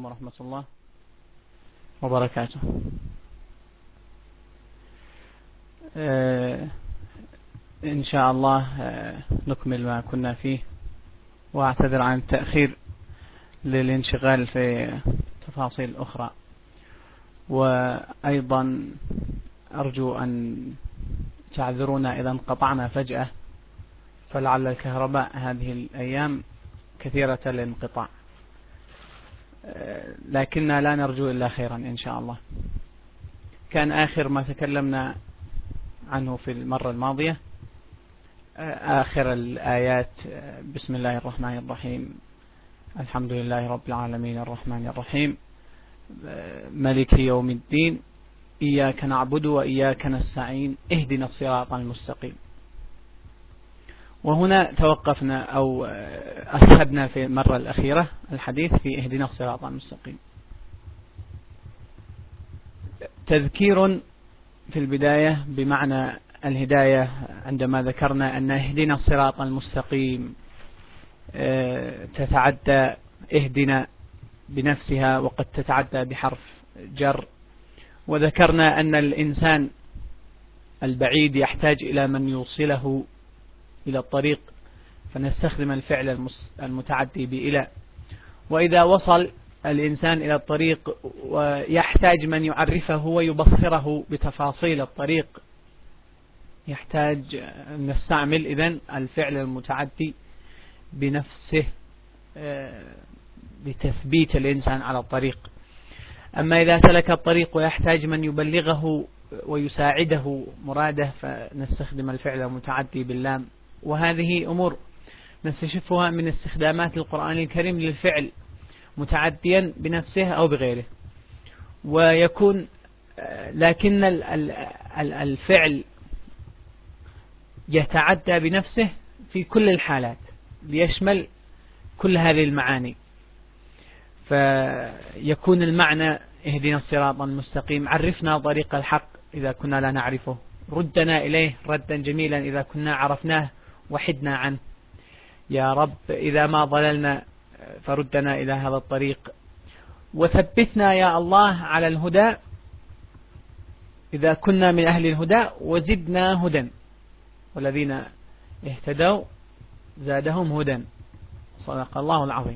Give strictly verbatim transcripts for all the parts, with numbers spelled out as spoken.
ورحمة الله وبركاته. آه إن شاء الله آه نكمل ما كنا فيه، وأعتذر عن التأخير للانشغال في تفاصيل أخرى، وأيضا أرجو أن تعذرونا إذا انقطعنا فجأة، فلعل الكهرباء هذه الأيام كثيرة الانقطاع، لكننا لا نرجو إلا خيرا إن شاء الله. كان آخر ما تكلمنا عنه في المرة الماضية آخر الآيات: بسم الله الرحمن الرحيم، الحمد لله رب العالمين الرحمن الرحيم مالك يوم الدين إياك نعبد وإياك نستعين اهدنا الصراط المستقيم. وهنا توقفنا أو أسهبنا في المرة الأخيرة الحديث في اهدنا الصراط المستقيم. تذكير في البداية بمعنى الهداية، عندما ذكرنا أن اهدنا الصراط المستقيم تتعدى اهدنا بنفسها وقد تتعدى بحرف جر، وذكرنا أن الإنسان البعيد يحتاج إلى من يوصله إلى الطريق، فنستخدم الفعل المتعدي بإلى. وإذا وصل الإنسان إلى الطريق ويحتاج من يعرفه ويبصره بتفاصيل الطريق، يحتاج أن نستعمل إذن الفعل المتعدي بنفسه لتثبيت الإنسان على الطريق. أما إذا سلك الطريق ويحتاج من يبلغه ويساعده مراده، فنستخدم الفعل المتعدي باللام. وهذه أمور نستشفها من استخدامات القرآن الكريم للفعل متعديا بنفسه أو بغيره. ويكون لكن الفعل يتعدى بنفسه في كل الحالات ليشمل كل هذه المعاني، فيكون المعنى اهدنا الصراط المستقيم، عرفنا طريق الحق إذا كنا لا نعرفه، ردنا إليه ردا جميلا إذا كنا عرفناه وحدنا عنه، يا رب إذا ما ضللنا فردنا إلى هذا الطريق، وثبتنا يا الله على الهدى إذا كنا من أهل الهدى، وزدنا هدى، والذين اهتدوا زادهم هدى. صدق الله العظيم.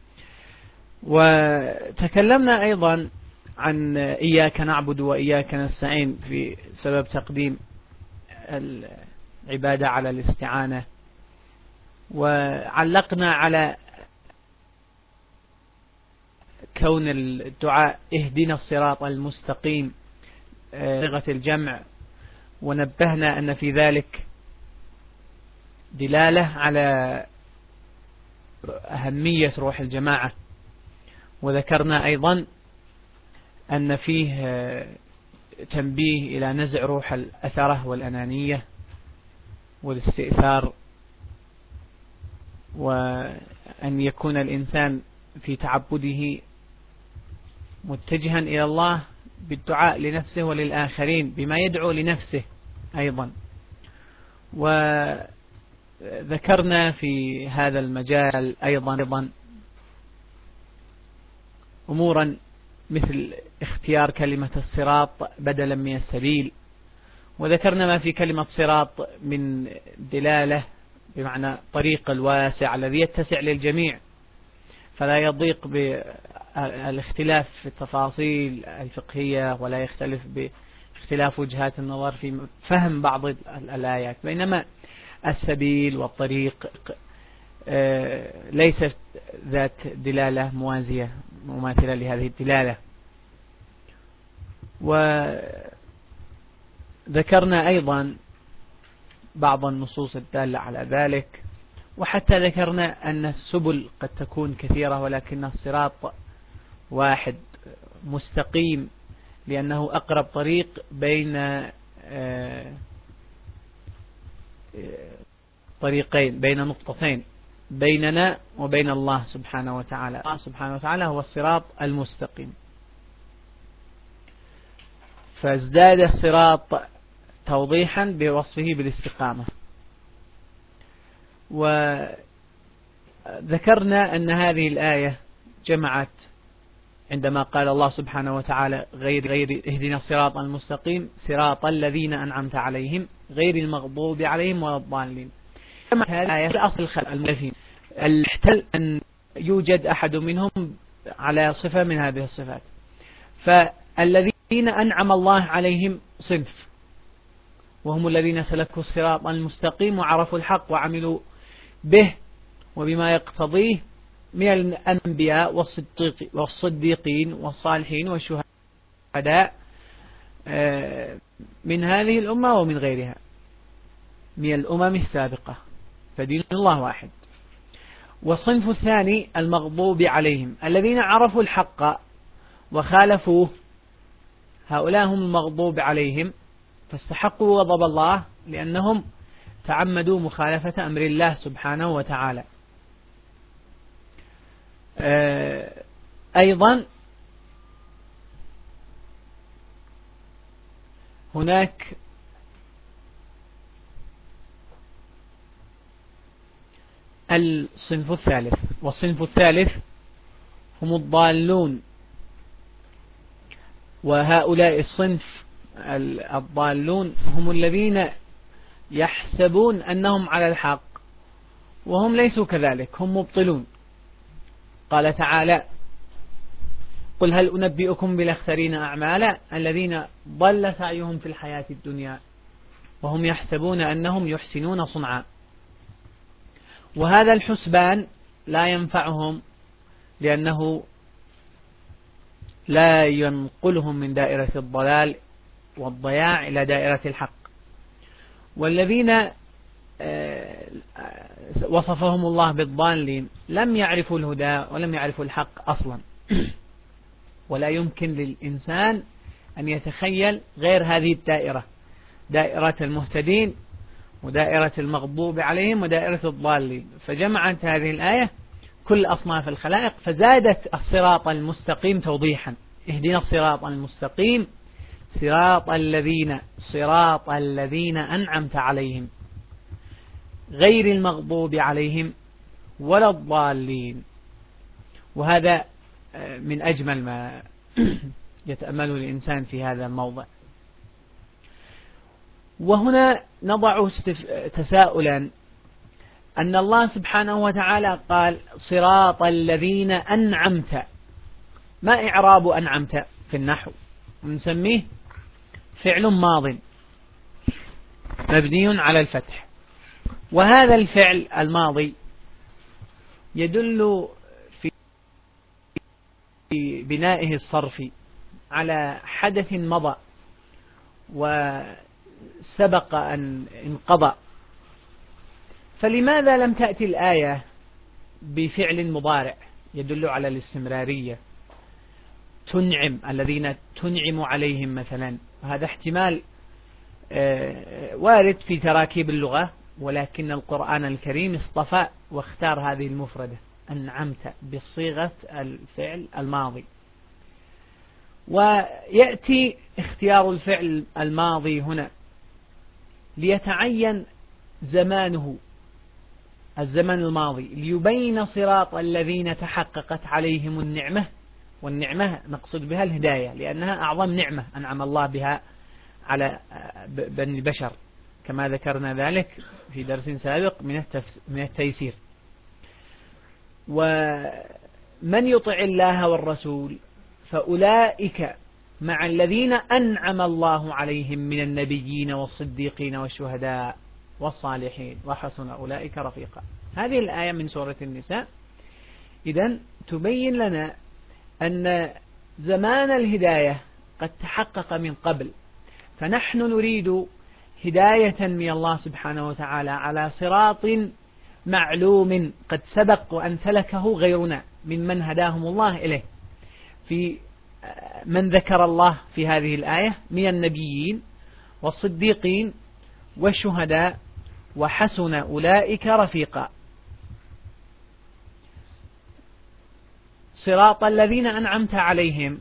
وتكلمنا أيضا عن إياك نعبد وإياك نستعين في سبب تقديم العبادة على الاستعانة، وعلقنا على كون الدعاء اهدنا الصراط المستقيم صيغة الجمع، ونبهنا أن في ذلك دلالة على أهمية روح الجماعة. وذكرنا أيضا أن فيه تنبيه إلى نزع روح الأثرة والأنانية والاستئثار، وأن يكون الإنسان في تعبده متجها إلى الله بالدعاء لنفسه وللآخرين بما يدعو لنفسه أيضا. وذكرنا في هذا المجال أيضا أمورا مثل اختيار كلمة الصراط بدلا من السبيل، وذكرنا ما في كلمة صراط من دلالة بمعنى طريق الواسع الذي يتسع للجميع، فلا يضيق بالاختلاف في التفاصيل الفقهية، ولا يختلف باختلاف وجهات النظر في فهم بعض الآيات، بينما السبيل والطريق ليست ذات دلالة موازية مماثلة لهذه الدلالة. وذكرنا أيضا بعض النصوص الدالة على ذلك، وحتى ذكرنا أن السبل قد تكون كثيرة ولكن الصراط واحد مستقيم، لأنه أقرب طريق بين طريقين، بين نقطتين بيننا وبين الله سبحانه وتعالى. الله سبحانه وتعالى هو الصراط المستقيم، فازداد الصراط توضيحا بوصفه بالاستقامة. وذكرنا أن هذه الآية جمعت عندما قال الله سبحانه وتعالى غير غير اهدنا الصراط المستقيم صراط الذين أنعمت عليهم غير المغضوب عليهم ولا الضالين. هذه الآية أصل المؤلفين احتل أن يوجد أحد منهم على صفة من هذه الصفات. فالذين أنعم الله عليهم صنف، وهم الذين سلكوا الصراط المستقيم وعرفوا الحق وعملوا به وبما يقتضيه من الأنبياء والصديقين والصالحين والشهداء من هذه الأمة ومن غيرها من الأمم السابقة، فدين الله واحد. والصنف الثاني المغضوب عليهم الذين عرفوا الحق وخالفوه، هؤلاء هم المغضوب عليهم، فاستحقوا غضب الله لأنهم تعمدوا مخالفة أمر الله سبحانه وتعالى. أيضا هناك الصنف الثالث، والصنف الثالث هم الضالون، وهؤلاء الصنف الضالون هم الذين يحسبون أنهم على الحق وهم ليسوا كذلك، هم مبطلون. قال تعالى قل هل أنبئكم بالأخسرين أعمالا الذين ضل سعيهم في الحياة الدنيا وهم يحسبون أنهم يحسنون صنعا. وهذا الحسبان لا ينفعهم لأنه لا ينقلهم من دائرة الضلال والضياع إلى دائرة الحق. والذين وصفهم الله بالضالين لم يعرفوا الهدى ولم يعرفوا الحق أصلا، ولا يمكن للإنسان أن يتخيل غير هذه الدائرة، دائرة المهتدين ودائرة المغضوب عليهم ودائرة الضالين. فجمعت هذه الآية كل أصناف الخلائق فزادت الصراط المستقيم توضيحا. اهدنا الصراط المستقيم صراط الذين صراط الذين أنعمت عليهم غير المغضوب عليهم ولا الضالين. وهذا من أجمل ما يتأمل الإنسان في هذا الموضع. وهنا نضع تساؤلا أن الله سبحانه وتعالى قال صراط الذين أنعمت، ما إعراب أنعمت في النحو؟ نسميه فعل ماض مبني على الفتح، وهذا الفعل الماضي يدل في بنائه الصرفي على حدث مضى وسبق أن انقضى. فلماذا لم تأتي الآية بفعل مضارع يدل على الاستمرارية؟ تنعم الذين تنعم عليهم مثلا، هذا احتمال وارد في تراكيب اللغة، ولكن القرآن الكريم اصطفى واختار هذه المفردة أنعمت بصيغة الفعل الماضي. ويأتي اختيار الفعل الماضي هنا ليتعين زمانه الزمن الماضي ليبين صراط الذين تحققت عليهم النعمة، والنعمة نقصد بها الهداية لأنها أعظم نعمة أنعم الله بها على بني البشر كما ذكرنا ذلك في درس سابق من التيسير. ومن يطع الله والرسول فأولئك مع الذين أنعم الله عليهم من النبيين والصديقين والشهداء والصالحين وحسن أولئك رفيقا. هذه الآية من سورة النساء إذن تبين لنا أن زمان الهداية قد تحقق من قبل، فنحن نريد هداية من الله سبحانه وتعالى على صراط معلوم قد سبق وأن سلكه غيرنا ممن هداهم الله إليه، في من ذكر الله في هذه الآية من النبيين والصديقين والشهداء وحسن أولئك رفيقا. صراط الذين أنعمت عليهم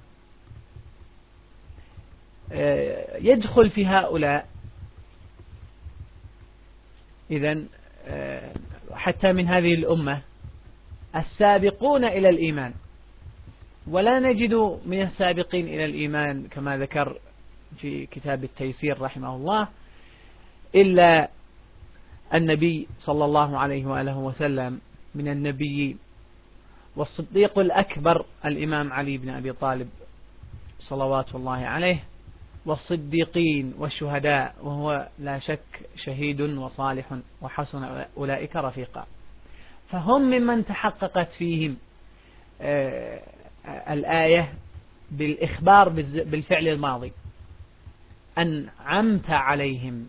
يدخل في هؤلاء إذن حتى من هذه الأمة السابقون إلى الإيمان ولا نجد من السابقين إلى الإيمان كما ذكر في كتاب التيسير رحمه الله إلا النبي صلى الله عليه وآله وسلم من النبيين، والصديق الأكبر الإمام علي بن أبي طالب صلوات الله عليه، والصديقين والشهداء وهو لا شك شهيد وصالح وحسن أولئك رفيقا. فهم ممن تحققت فيهم آه الآية بالإخبار بالفعل الماضي أنعمت عليهم.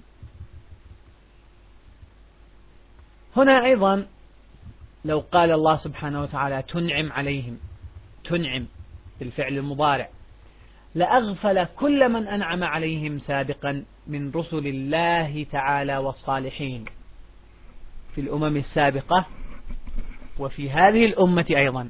هنا أيضا لو قال الله سبحانه وتعالى تنعم عليهم، تنعم بالفعل المضارع، لأغفل كل من أنعم عليهم سابقا من رسل الله تعالى والصالحين في الأمم السابقة وفي هذه الأمة أيضا.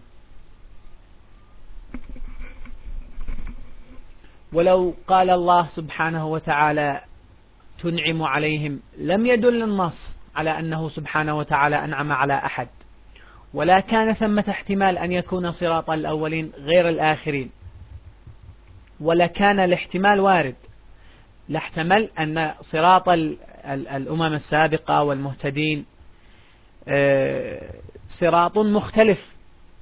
ولو قال الله سبحانه وتعالى تنعم عليهم لم يدل النص على أنه سبحانه وتعالى أنعم على أحد، ولا كان ثمة احتمال أن يكون صراط الأولين غير الآخرين، ولا كان الاحتمال وارد، لاحتمل أن صراط الأمم السابقة والمهتدين صراط مختلف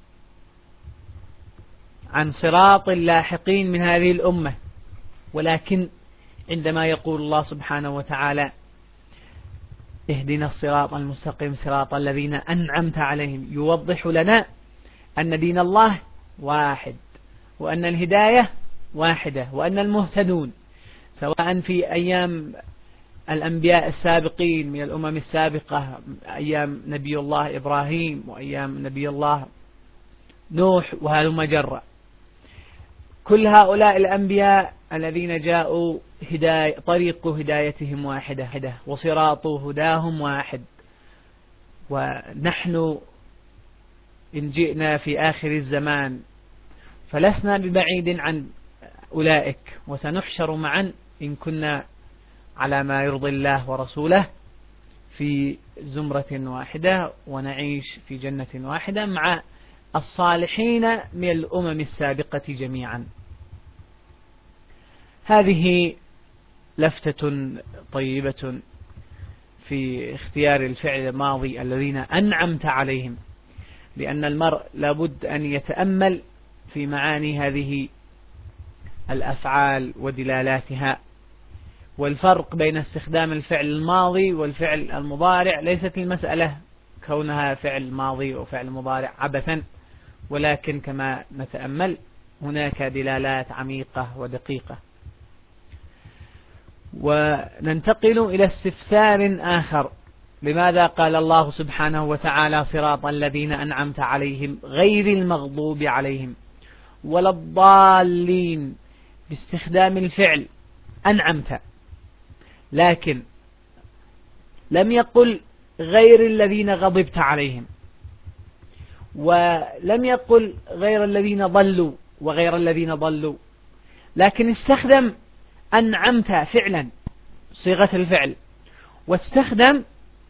عن صراط اللاحقين من هذه الأمة. ولكن عندما يقول الله سبحانه وتعالى اهدنا الصراط المستقيم صراط الذين أنعمت عليهم، يوضح لنا أن دين الله واحد، وأن الهداية واحدة، وأن المهتدون سواء في أيام الأنبياء السابقين من الأمم السابقة، أيام نبي الله إبراهيم وأيام نبي الله نوح وهلم جرا، كل هؤلاء الأنبياء الذين جاءوا هداية طريق هدايتهم واحدة وصراط هداهم واحد. ونحن إن جئنا في آخر الزمان فلسنا ببعيد عن أولئك، وسنحشر معا إن كنا على ما يرضي الله ورسوله في زمرة واحدة، ونعيش في جنة واحدة مع الصالحين من الأمم السابقة جميعا. هذه لفتة طيبة في اختيار الفعل الماضي الذين أنعمت عليهم، لأن المرء لابد أن يتأمل في معاني هذه الأفعال ودلالاتها. والفرق بين استخدام الفعل الماضي والفعل المضارع ليست المسألة كونها فعل ماضي وفعل مضارع عبثا، ولكن كما نتأمل هناك دلالات عميقة ودقيقة. وننتقل إلى استفسار آخر: لماذا قال الله سبحانه وتعالى صراط الذين أنعمت عليهم غير المغضوب عليهم ولا الضالين باستخدام الفعل أنعمت، لكن لم يقل غير الذين غضبت عليهم، ولم يقل غير الذين ضلوا وغير الذين ضلوا، لكن استخدم أنعمت فعلا صيغة الفعل، واستخدم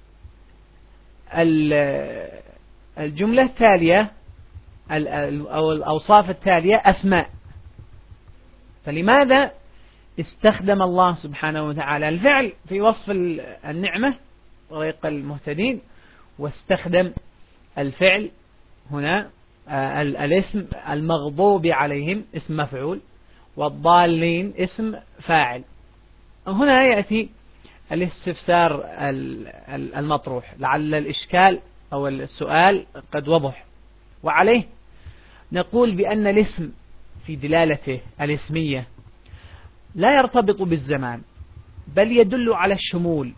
الجملة التالية أو الأوصاف التالية أسماء. فلماذا استخدم الله سبحانه وتعالى الفعل في وصف النعمة طريق المهتدين، واستخدم الفعل هنا الاسم المغضوب عليهم اسم مفعول، والضالين اسم فاعل؟ هنا يأتي الاستفسار المطروح، لعل الإشكال أو السؤال قد وضح، وعليه نقول بأن الاسم في دلالته الاسمية لا يرتبط بالزمان، بل يدل على الشمول،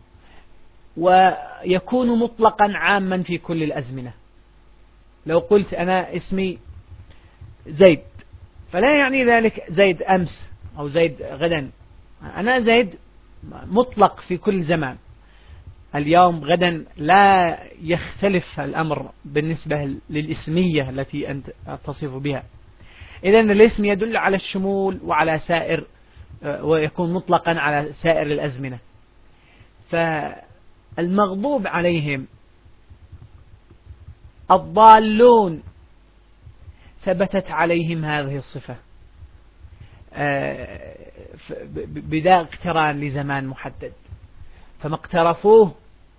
ويكون مطلقا عاما في كل الأزمنة. لو قلت أنا اسمي زيد، فلا يعني ذلك زيد أمس أو زيد غدا، أنا زيد مطلق في كل زمان، اليوم غدا، لا يختلف الأمر بالنسبة للإسمية التي أنت تصف بها. إذن الاسم يدل على الشمول وعلى سائر، ويكون مطلقا على سائر الأزمنة. فالمغضوب عليهم الضالون ثبتت عليهم هذه الصفة بدا اقتران لزمان محدد، فما اقترفوه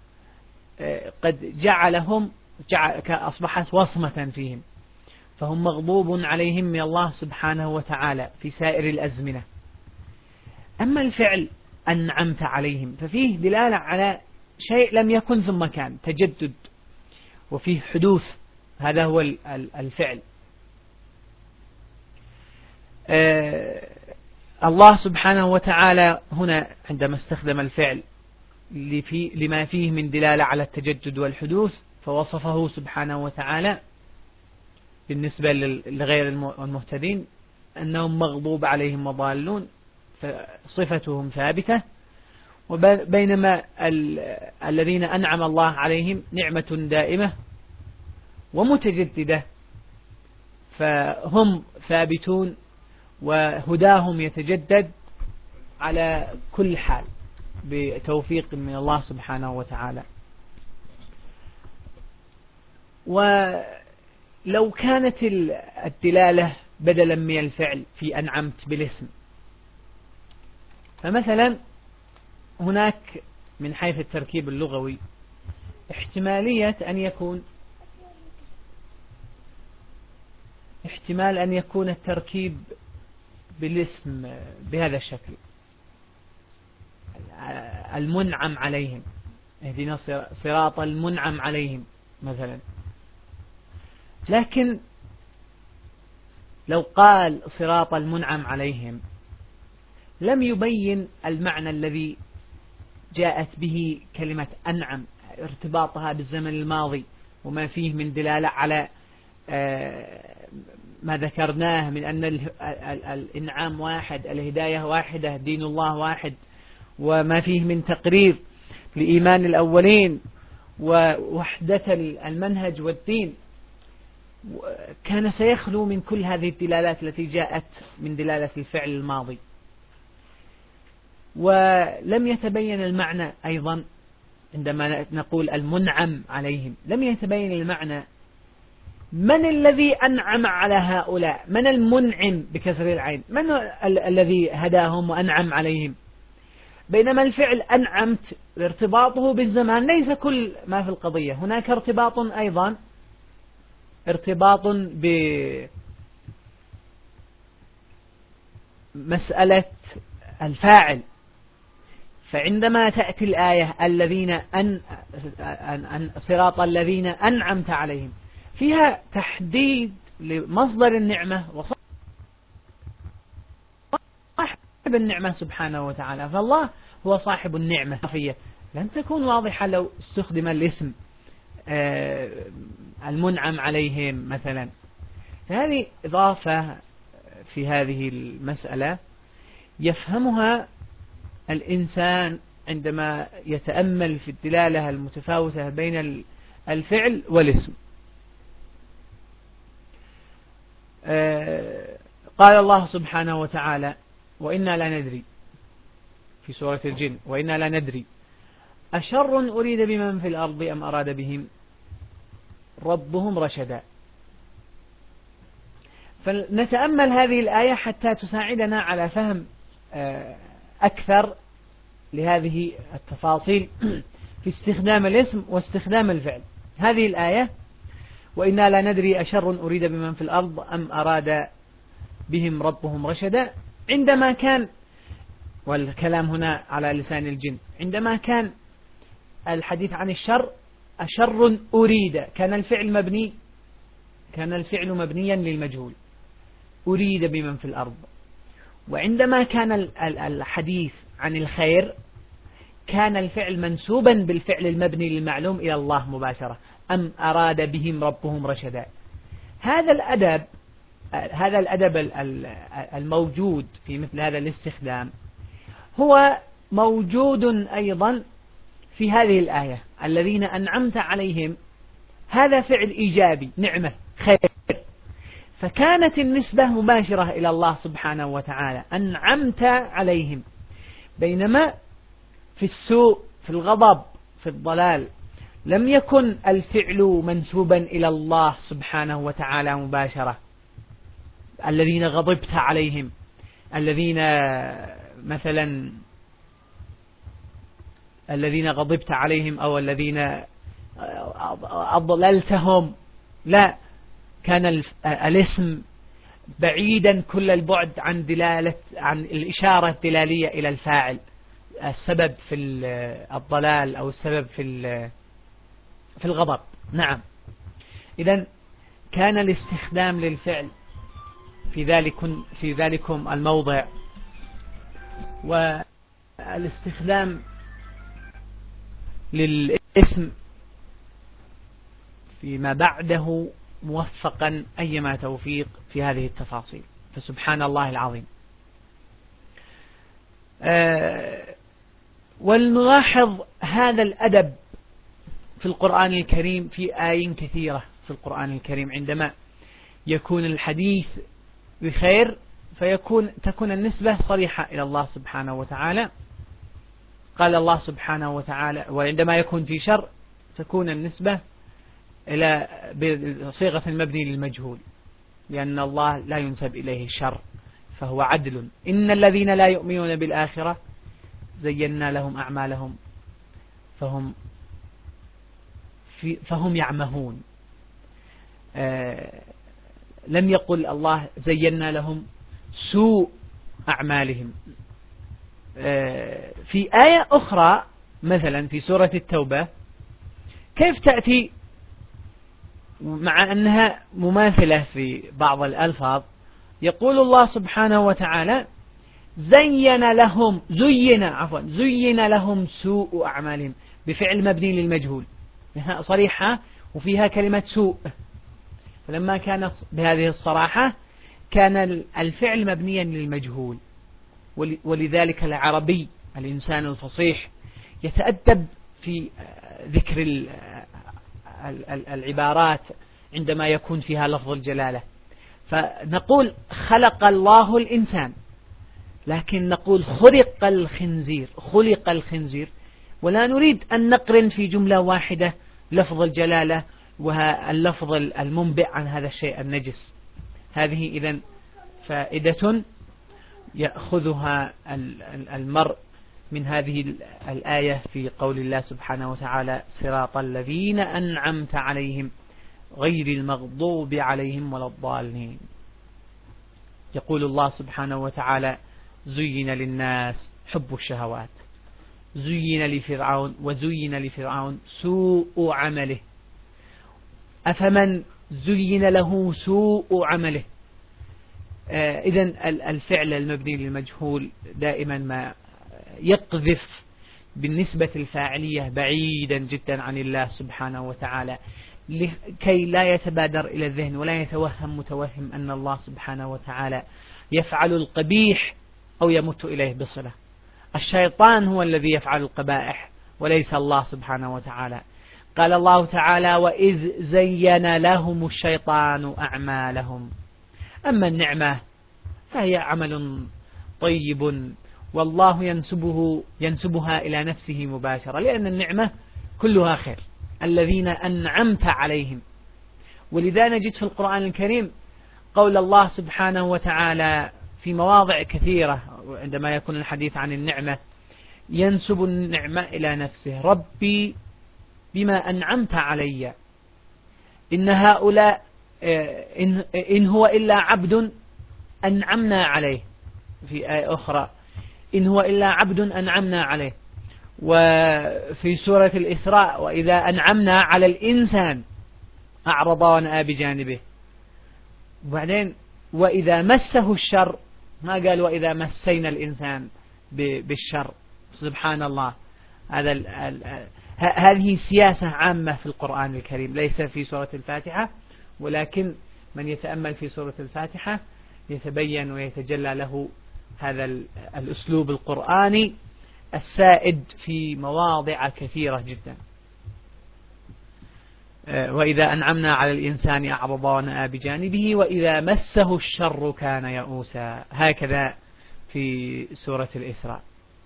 قد جعلهم جعل أصبحت وصمة فيهم، فهم مغضوب عليهم من الله سبحانه وتعالى في سائر الأزمنة. أما الفعل أنعمت عليهم ففيه دلالة على شيء لم يكن ثم كان، تجدد وفيه حدوث، هذا هو الفعل. الله سبحانه وتعالى هنا عندما استخدم الفعل لما فيه من دلالة على التجدد والحدوث فوصفه سبحانه وتعالى بالنسبة لغير المهتدين أنهم مغضوب عليهم وضالون، فصفتهم ثابتة، وبينما الذين أنعم الله عليهم نعمة دائمة ومتجددة فهم ثابتون وهداهم يتجدد على كل حال بتوفيق من الله سبحانه وتعالى. ولو كانت الدلالة بدلا من الفعل في أنعمت بالاسم، فمثلا هناك من حيث التركيب اللغوي احتمالية أن يكون احتمال أن يكون التركيب بالاسم بهذا الشكل: المنعم عليهم، اهدنا صراط المنعم عليهم مثلا. لكن لو قال صراط المنعم عليهم لم يبين المعنى الذي جاءت به كلمة أنعم، ارتباطها بالزمن الماضي وما فيه من دلالة على ما ذكرناه من أن الإنعام واحد، الهداية واحدة، دين الله واحد، وما فيه من تقرير لإيمان الأولين ووحدة المنهج والدين، كان سيخلو من كل هذه الدلالات التي جاءت من دلالة الفعل الماضي. ولم يتبين المعنى أيضا عندما نقول المنعم عليهم، لم يتبين المعنى من الذي أنعم على هؤلاء، من المنعم بكسر العين، من ال الذي هداهم وأنعم عليهم. بينما الفعل أنعمت ارتباطه بالزمان ليس كل ما في القضية، هناك ارتباط أيضا ارتباط بمسألة الفاعل. فعندما تأتي الآية الذين أن أن صراط الذين أنعمت عليهم فيها تحديد لمصدر النعمة وصاحب النعمة سبحانه وتعالى، فالله هو صاحب النعمة. لن تكون واضحة لو استخدم الاسم المنعم عليهم مثلا. هذه إضافة في هذه المسألة يفهمها الإنسان عندما يتأمل في الدلالة المتفاوتة بين الفعل والاسم. قال الله سبحانه وتعالى: وإنا لا ندري، في سورة الجن: وإنا لا ندري أشر أريد بمن في الأرض أم أراد بهم ربهم رشدا. فنتأمل هذه الآية حتى تساعدنا على فهم أكثر لهذه التفاصيل في استخدام الاسم واستخدام الفعل. هذه الآية: وإنا لا ندري أشر أريد بمن في الأرض أم أراد بهم ربهم رشدا، عندما كان، والكلام هنا على لسان الجن، عندما كان الحديث عن الشر أشر أريد، كان الفعل مبني كان الفعل مبنيا للمجهول، أريد بمن في الأرض. وعندما كان الحديث عن الخير كان الفعل منسوبا بالفعل المبني للمعلوم إلى الله مباشرة: أم أراد بهم ربهم رشدا. هذا الأدب هذا الأدب الموجود في مثل هذا الاستخدام هو موجود أيضا في هذه الآية: الذين أنعمت عليهم، هذا فعل إيجابي، نعمة، خير، فكانت النسبة مباشرة إلى الله سبحانه وتعالى: أنعمت عليهم. بينما في السوء، في الغضب، في الضلال، لم يكن الفعل منسوبا إلى الله سبحانه وتعالى مباشرة، الذين غضبت عليهم، الذين مثلا الذين غضبت عليهم أو الذين أضللتهم، لا، كان الاسم بعيدا كل البعد عن دلالة عن الإشارة الدلالية إلى الفاعل، السبب في الضلال أو السبب في في الغضب. نعم، إذن كان الاستخدام للفعل في ذلك في ذلكم الموضع، والاستخدام للاسم فيما بعده موفقا أيما توفيق في هذه التفاصيل، فسبحان الله العظيم. أه ولنلاحظ هذا الأدب في القرآن الكريم في آيات كثيرة في القرآن الكريم، عندما يكون الحديث بخير فيكون تكون النسبة صريحة إلى الله سبحانه وتعالى، قال الله سبحانه وتعالى، وعندما يكون في شر تكون النسبة إلى بصيغة المبني للمجهول، لأن الله لا ينسب إليه الشر فهو عدل. إن الذين لا يؤمنون بالآخرة زينا لهم أعمالهم فهم في فهم يعمهون. آه لم يقل الله زينا لهم سوء أعمالهم. آه في آية أخرى مثلا في سورة التوبة كيف تأتي مع أنها مماثلة في بعض الألفاظ، يقول الله سبحانه وتعالى زين لهم زين عفوا زين لهم سوء أعمالهم بفعل مبني للمجهول صريحة وفيها كلمة سوء، فلما كانت بهذه الصراحة كان الفعل مبنيا للمجهول، ولذلك العربي الإنسان الفصيح يتأدب في ذكر العبارات عندما يكون فيها لفظ الجلالة، فنقول خلق الله الإنسان، لكن نقول خلق الخنزير خلق الخنزير، ولا نريد أن نقرن في جملة واحدة لفظ الجلالة واللفظ المنبئ عن هذا الشيء النجس. هذه إذن فائدة يأخذها المرء من هذه الآية في قول الله سبحانه وتعالى صراط الذين أنعمت عليهم غير المغضوب عليهم ولا الضالين. يقول الله سبحانه وتعالى زين للناس حب الشهوات، زين لفرعون وزين لفرعون سوء عمله، أفمن زين له سوء عمله. آه إذن الفعل المبني للمجهول دائما ما يقذف بالنسبة الفاعلية بعيدا جدا عن الله سبحانه وتعالى، لكي لا يتبادر إلى الذهن ولا يتوهم متوهم أن الله سبحانه وتعالى يفعل القبيح أو يمت إليه بصلة. الشيطان هو الذي يفعل القبائح وليس الله سبحانه وتعالى. قال الله تعالى وإذ زين لهم الشيطان أعمالهم. أما النعمة فهي عمل طيب والله ينسبه ينسبها إلى نفسه مباشرة، لأن النعمة كلها خير، الذين أنعمت عليهم. ولذا نجد في القرآن الكريم قول الله سبحانه وتعالى في مواضع كثيرة عندما يكون الحديث عن النعمة ينسب النعمة إلى نفسه، ربي بما أنعمت علي إن هؤلاء إن, إن هو إلا عبد أنعمنا عليه. في آية أخرى إن هو إلا عبد أنعمنا عليه. وفي سورة الإسراء وإذا أنعمنا على الإنسان أعرض ونأى بجانبه. وبعدين وإذا مسه الشر، ما قال وإذا مسينا الإنسان بالشر. سبحان الله، هذا ال ال هذه سياسة عامة في القرآن الكريم، ليس في سورة الفاتحة، ولكن من يتأمل في سورة الفاتحة يتبين ويتجلى له هذا الأسلوب القرآني السائد في مواضع كثيرة جدا. وإذا أنعمنا على الإنسان أعرض ونأى بجانبه وإذا مسه الشر كان يئوسا، هكذا في سورة الإسراء.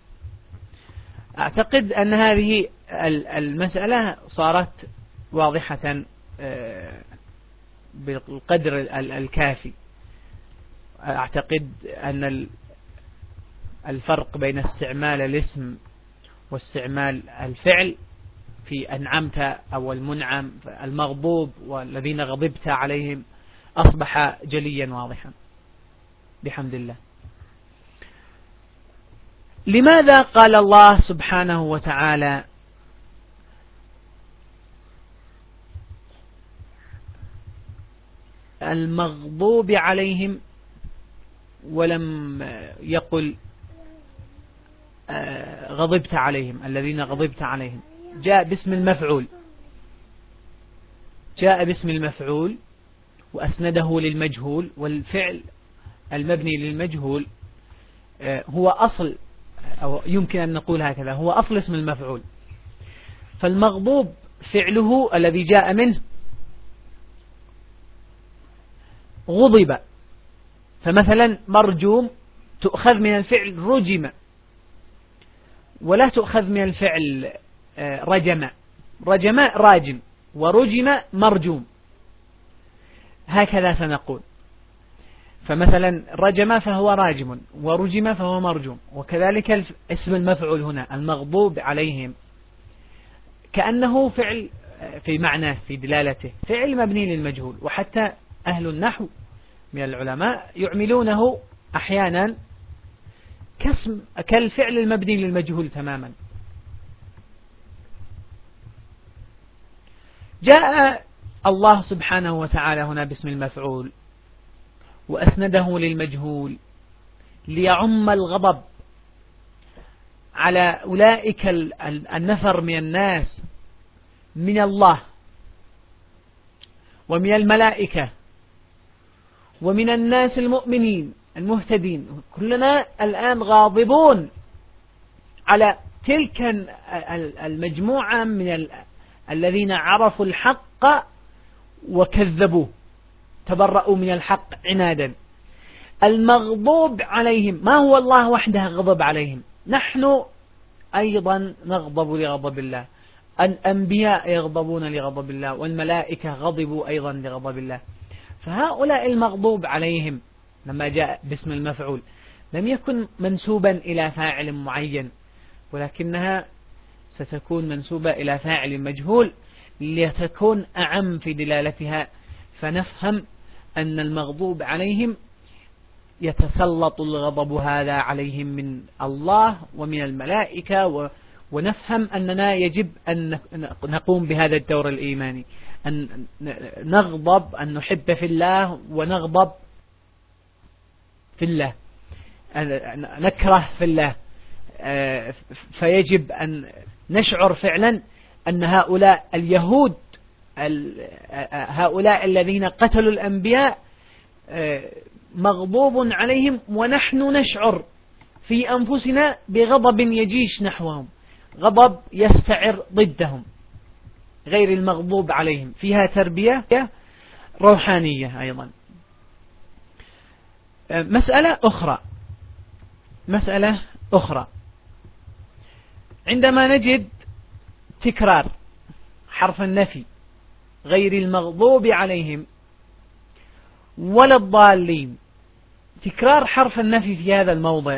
أعتقد أن هذه المسألة صارت واضحة بالقدر الكافي. أعتقد أن الفرق بين استعمال الاسم واستعمال الفعل في أنعمت أو المنعم المغضوب والذين غضبت عليهم أصبح جليا واضحا بحمد الله. لماذا قال الله سبحانه وتعالى المغضوب عليهم ولم يقل غضبت عليهم الذين غضبت عليهم؟ جاء باسم المفعول، جاء باسم المفعول وأسنده للمجهول، والفعل المبني للمجهول هو أصل، أو يمكن أن نقول هكذا، هو أصل اسم المفعول. فالمغضوب فعله الذي جاء منه غضب، فمثلا مرجوم تؤخذ من الفعل رجم، ولا تؤخذ من الفعل رجم. رجم راجم، ورجم مرجوم، هكذا سنقول. فمثلا رجم فهو راجم، ورجم فهو مرجوم. وكذلك اسم المفعول هنا المغضوب عليهم كأنه فعل في معناه في دلالته فعل مبني للمجهول. وحتى أهل النحو من العلماء يعملونه أحيانا كاسم كالفعل المبني للمجهول تماما. جاء الله سبحانه وتعالى هنا باسم المفعول وأسنده للمجهول ليعم الغضب على أولئك النفر من الناس من الله ومن الملائكة ومن الناس المؤمنين المهتدين. كلنا الآن غاضبون على تلك المجموعة من الذين عرفوا الحق وكذبوه، تبرؤوا من الحق عنادا. المغضوب عليهم ما هو الله وحده غضب عليهم، نحن أيضا نغضب لغضب الله، الأنبياء يغضبون لغضب الله، والملائكة غضبوا أيضا لغضب الله. فهؤلاء المغضوب عليهم لما جاء باسم المفعول لم يكن منسوبا إلى فاعل معين، ولكنها ستكون منسوبة إلى فاعل مجهول لتكون أعم في دلالتها، فنفهم أن المغضوب عليهم يتسلط الغضب هذا عليهم من الله ومن الملائكة، ونفهم أننا يجب أن نقوم بهذا الدور الإيماني، أن نغضب، أن نحب في الله ونغضب في الله، نكره في الله. فيجب أن نشعر فعلا أن هؤلاء اليهود، هؤلاء الذين قتلوا الأنبياء مغضوب عليهم، ونحن نشعر في أنفسنا بغضب يجيش نحوهم، غضب يستعر ضدهم، غير المغضوب عليهم. فيها تربية روحانية أيضا. مسألة أخرى مسألة أخرى عندما نجد تكرار حرف النفي غير المغضوب عليهم ولا الضالين، تكرار حرف النفي في هذا الموضع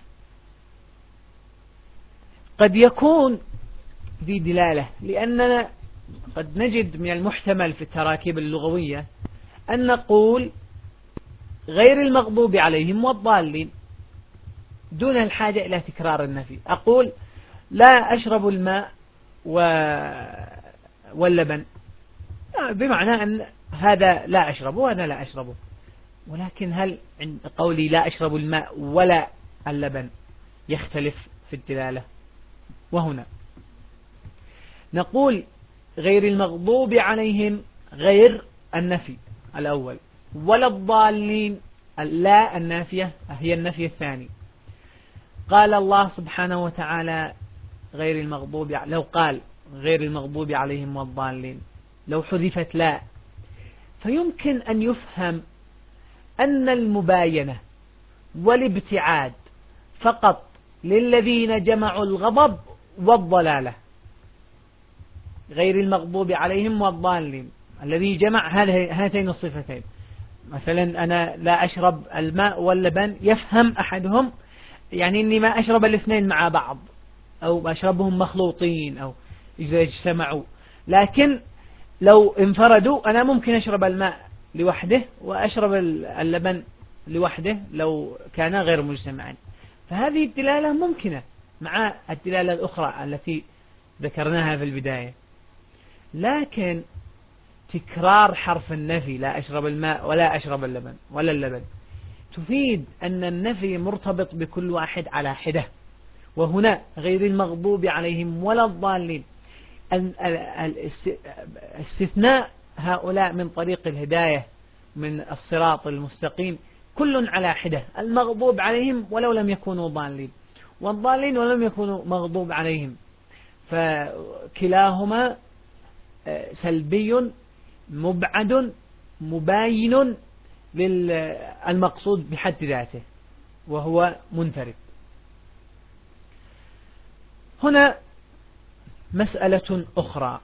قد يكون ذي دلالة، لأننا قد نجد من المحتمل في التراكيب اللغوية أن نقول غير المغضوب عليهم والضالين دون الحاجة إلى تكرار النفي. أقول لا أشرب الماء واللبن، بمعنى أن هذا لا أشربه وهذا لا أشربه، ولكن هل عند قولي لا أشرب الماء ولا اللبن يختلف في الدلالة؟ وهنا نقول غير المغضوب عليهم غير النفي الأول، ولا الضالين لا النافية هي النفي الثاني. قال الله سبحانه وتعالى غير المغضوب، لو قال غير المغضوب عليهم والضالين لو حذفت لا، فيمكن أن يفهم أن المباينة والابتعاد فقط للذين جمعوا الغضب والضلالة، غير المغضوب عليهم والضالين الذي جمع هاتين الصفتين، مثلا أنا لا أشرب الماء واللبن، يفهم أحدهم يعني أني ما أشرب الاثنين مع بعض، أو أشربهم مخلوطين أو إذا اجتمعوا. لكن لو انفردوا أنا ممكن أشرب الماء لوحده وأشرب اللبن لوحده لو كان غير مجتمعين. فهذه الدلالة ممكنة مع الدلالة الأخرى التي ذكرناها في البداية. لكن تكرار حرف النفي لا أشرب الماء ولا أشرب اللبن ولا اللبن تفيد أن النفي مرتبط بكل واحد على حدة. وهنا غير المغضوب عليهم ولا الضالين، استثناء هؤلاء من طريق الهداية من الصراط المستقيم كل على حدة، المغضوب عليهم ولو لم يكونوا ضالين، والضالين ولم يكونوا مغضوب عليهم، فكلاهما سلبي مبعد مباين للمقصود بحد ذاته وهو منفرد. هنا مسألة أخرى،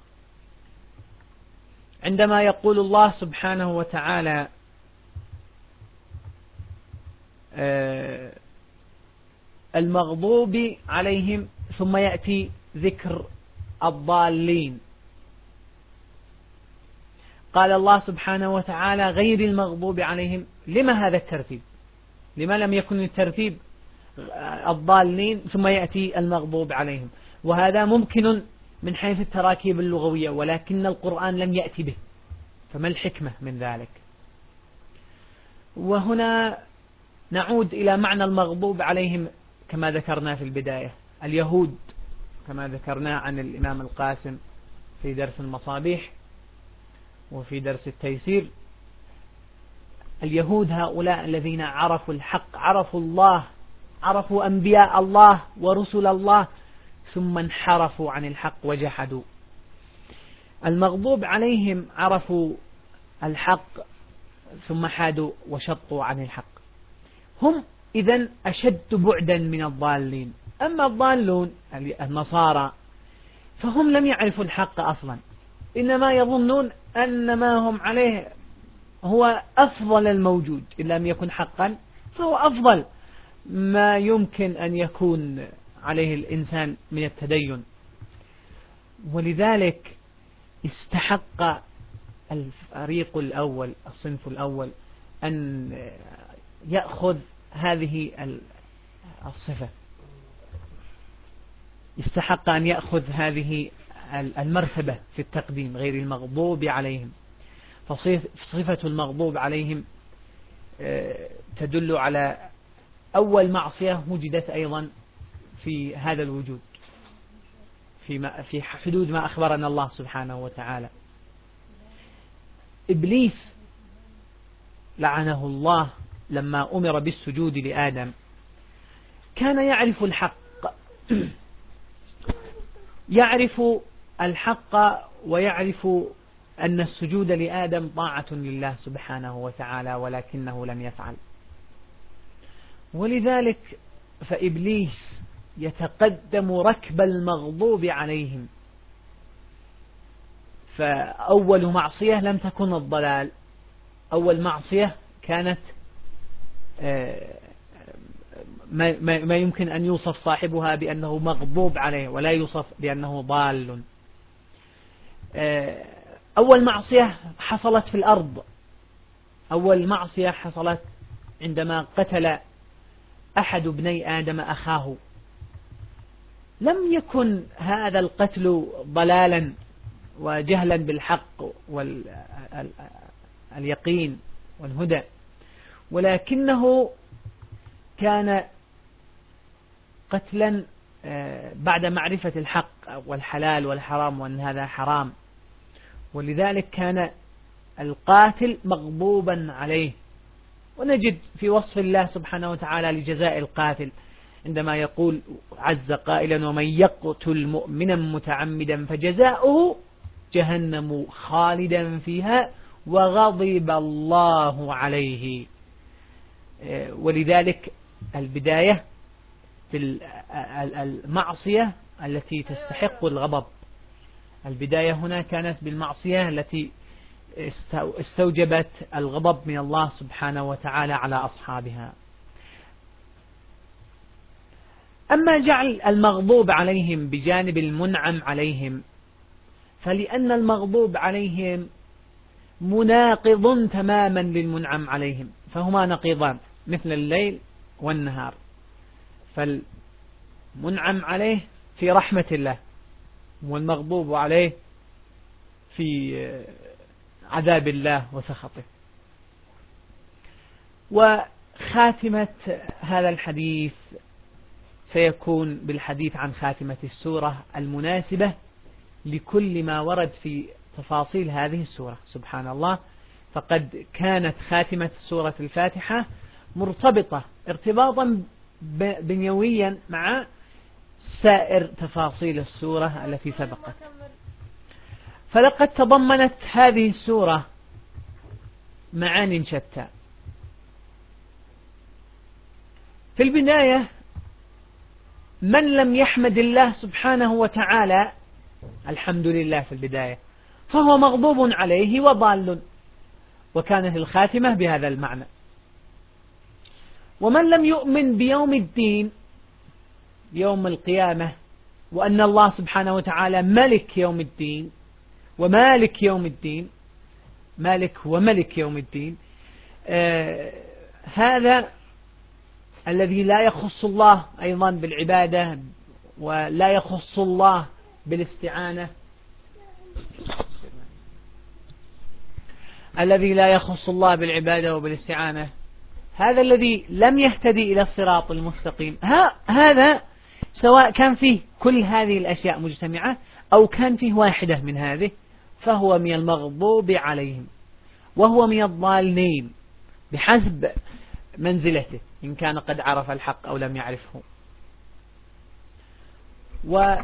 عندما يقول الله سبحانه وتعالى المغضوب عليهم ثم يأتي ذكر الضالين، قال الله سبحانه وتعالى غير المغضوب عليهم. لما هذا الترتيب؟ لما لم يكن الترتيب الضالين ثم يأتي المغضوب عليهم؟ وهذا ممكن من حيث التراكيب اللغوية، ولكن القرآن لم يأتي به، فما الحكمة من ذلك؟ وهنا نعود إلى معنى المغضوب عليهم كما ذكرنا في البداية. اليهود كما ذكرنا عن الإمام القاسم في درس المصابيح وفي درس التيسير، اليهود هؤلاء الذين عرفوا الحق، عرفوا الله، عرفوا أنبياء الله ورسل الله، ثم انحرفوا عن الحق وجحدوا. المغضوب عليهم عرفوا الحق ثم حادوا وشطوا عن الحق، هم إذن أشد بعدا من الضالين. أما الضالون النصارى فهم لم يعرفوا الحق أصلا، إنما يظنون أن ما هم عليه هو أفضل الموجود، إن لم يكن حقا فهو أفضل ما يمكن أن يكون عليه الإنسان من التدين. ولذلك استحق الفريق الأول، الصنف الأول، أن يأخذ هذه الصفة، استحق أن يأخذ هذه المرتبة في التقديم، غير المغضوب عليهم. فصفة المغضوب عليهم تدل على أول معصية وجدت أيضا في هذا الوجود، في في حدود ما أخبرنا الله سبحانه وتعالى. إبليس لعنه الله لما أمر بالسجود لآدم كان يعرف الحق، يعرف الحق ويعرف أن السجود لآدم طاعة لله سبحانه وتعالى، ولكنه لم يفعل. ولذلك فإبليس يتقدم ركب المغضوب عليهم. فأول معصية لم تكن الضلال، أول معصية كانت ما يمكن أن يوصف صاحبها بأنه مغضوب عليه، ولا يوصف بأنه ضال. أول معصية حصلت في الأرض، أول معصية حصلت عندما قتل أحد ابني آدم أخاه. لم يكن هذا القتل ضلالا وجهلا بالحق واليقين والهدى، ولكنه كان قتلا بعد معرفة الحق والحلال والحرام وأن هذا حرام. ولذلك كان القاتل مغضوبا عليه. ونجد في وصف الله سبحانه وتعالى لجزاء القاتل عندما يقول عز قائلا ومن يقتل مؤمنا متعمدا فجزاؤه جهنم خالدا فيها وغضب الله عليه. ولذلك البداية في المعصية التي تستحق الغضب، البداية هنا كانت بالمعصية التي استوجبت الغضب من الله سبحانه وتعالى على أصحابها. أما جعل المغضوب عليهم بجانب المنعم عليهم، فلأن المغضوب عليهم مناقض تماما للمنعم عليهم، فهما نقيضان مثل الليل والنهار، فالمنعم عليه في رحمة الله، والمغضوب عليه في عذاب الله وسخطه. وخاتمة هذا الحديث سيكون بالحديث عن خاتمة السورة المناسبة لكل ما ورد في تفاصيل هذه السورة. سبحان الله، فقد كانت خاتمة سورة الفاتحة مرتبطة ارتباطا بنيويا مع سائر تفاصيل السورة التي سبقت. فلقد تضمنت هذه السورة معان شتى. في البداية، من لم يحمد الله سبحانه وتعالى الحمد لله في البداية فهو مغضوب عليه وضال، وكانت الخاتمة بهذا المعنى. ومن لم يؤمن بيوم الدين، يوم القيامة، وأن الله سبحانه وتعالى ملك يوم الدين ومالك يوم الدين، مالك وملك يوم الدين، آه هذا الذي لا يخص الله أيضا بالعبادة ولا يخص الله بالاستعانة، الذي لا يخص الله بالعبادة وبالاستعانة، هذا الذي لم يهتدي إلى الصراط المستقيم، هذا سواء كان فيه كل هذه الأشياء مجتمعة أو كان فيه واحدة من هذه، فهو من المغضوب عليهم، وهو من الضالين بحسب منزلته، إن كان قد عرف الحق أو لم يعرفه. و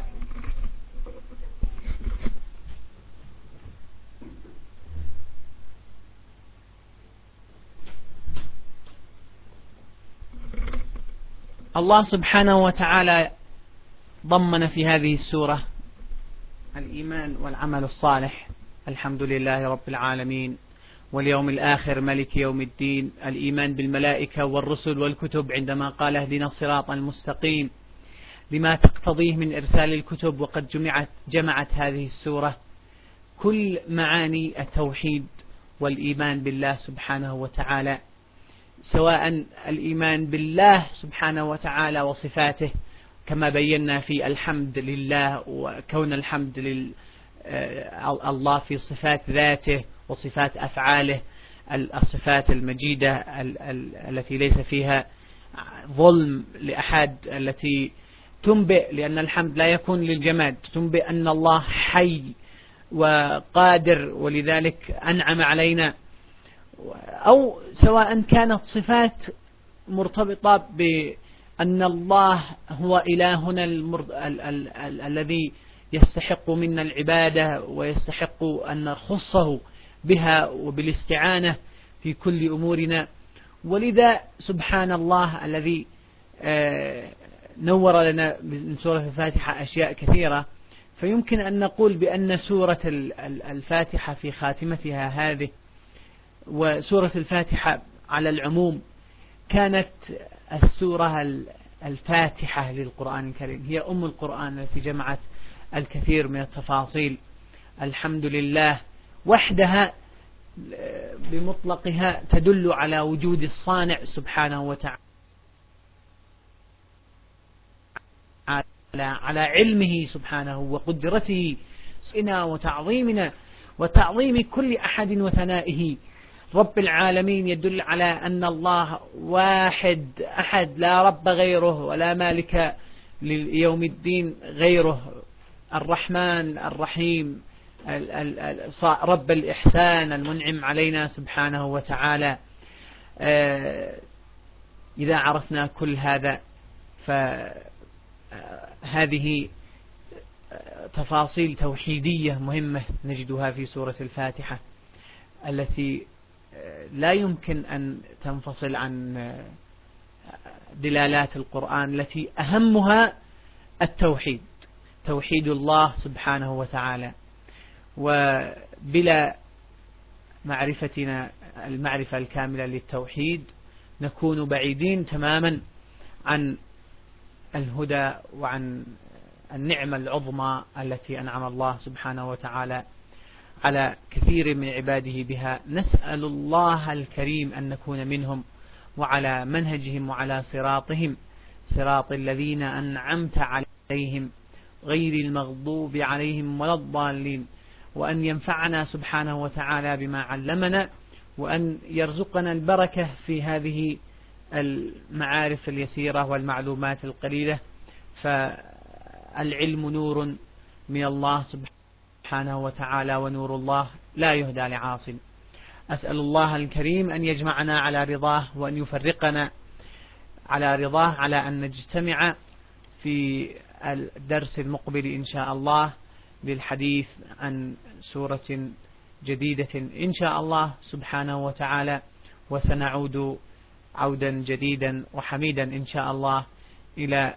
الله سبحانه وتعالى ضمن في هذه السورة الإيمان والعمل الصالح، الحمد لله رب العالمين، واليوم الآخر ملك يوم الدين، الإيمان بالملائكة والرسل والكتب عندما قال اهدنا الصراط المستقيم لما تقتضيه من إرسال الكتب. وقد جمعت, جمعت هذه السورة كل معاني التوحيد والإيمان بالله سبحانه وتعالى، سواء الإيمان بالله سبحانه وتعالى وصفاته كما بينا في الحمد لله، وكون الحمد لله الله في صفات ذاته وصفات أفعاله، الصفات المجيدة التي ليس فيها ظلم لأحد، التي تنبئ، لأن الحمد لا يكون للجماد، تنبئ أن الله حي وقادر ولذلك أنعم علينا، أو سواء كانت صفات مرتبطة بأن الله هو إلهنا المرد... ال... ال... ال... الذي يستحق منا العبادة ويستحق أن نخصه بها وبالاستعانة في كل أمورنا. ولذا سبحان الله الذي نور لنا من سورة الفاتحة أشياء كثيرة، فيمكن أن نقول بأن سورة الفاتحة في خاتمتها هذه، وسورة الفاتحة على العموم، كانت السورة الفاتحة للقرآن الكريم، هي أم القرآن التي جمعت الكثير من التفاصيل. الحمد لله وحدها بمطلقها تدل على وجود الصانع سبحانه وتعالى، على علمه سبحانه وقدرته وتعظيمنا وتعظيم كل أحد وثنائه. رب العالمين يدل على أن الله واحد أحد، لا رب غيره ولا مالك ليوم الدين غيره، الرحمن الرحيم، رب الإحسان المنعم علينا سبحانه وتعالى. إذا عرفنا كل هذا فهذه تفاصيل توحيدية مهمة نجدها في سورة الفاتحة، التي لا يمكن أن تنفصل عن دلالات القرآن، التي أهمها التوحيد، توحيد الله سبحانه وتعالى. وبلا معرفتنا المعرفة الكاملة للتوحيد نكون بعيدين تماما عن الهدى وعن النعمة العظمى التي أنعم الله سبحانه وتعالى على كثير من عباده بها. نسأل الله الكريم أن نكون منهم وعلى منهجهم وعلى صراطهم، صراط الذين أنعمت عليهم غير المغضوب عليهم ولا الضالين، وأن ينفعنا سبحانه وتعالى بما علمنا، وأن يرزقنا البركة في هذه المعارف اليسيرة والمعلومات القليلة، فالعلم نور من الله سبحانه وتعالى، ونور الله لا يهدى لعاصٍ. أسأل الله الكريم أن يجمعنا على رضاه، وأن يفرقنا على رضاه، على أن نجتمع في الدرس المقبل إن شاء الله للحديث عن سورة جديدة إن شاء الله سبحانه وتعالى، وسنعود عودا جديدا وحميدا إن شاء الله إلى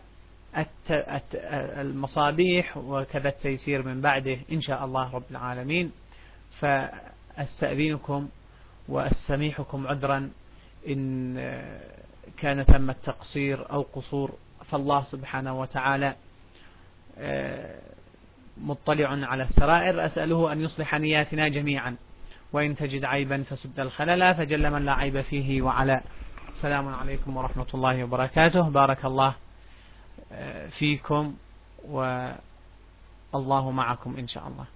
المصابيح وكذا التيسير من بعده إن شاء الله رب العالمين. فأستأذنكم وأستميحكم عذرا إن كان ثم التقصير أو قصور، فالله سبحانه وتعالى مطلع على السرائر. أسأله أن يصلح نياتنا جميعا، وإن تجد عيبا فسد الخلل، فجل من لا عيب فيه وعلى. السلام عليكم ورحمة الله وبركاته. بارك الله فيكم والله معكم إن شاء الله.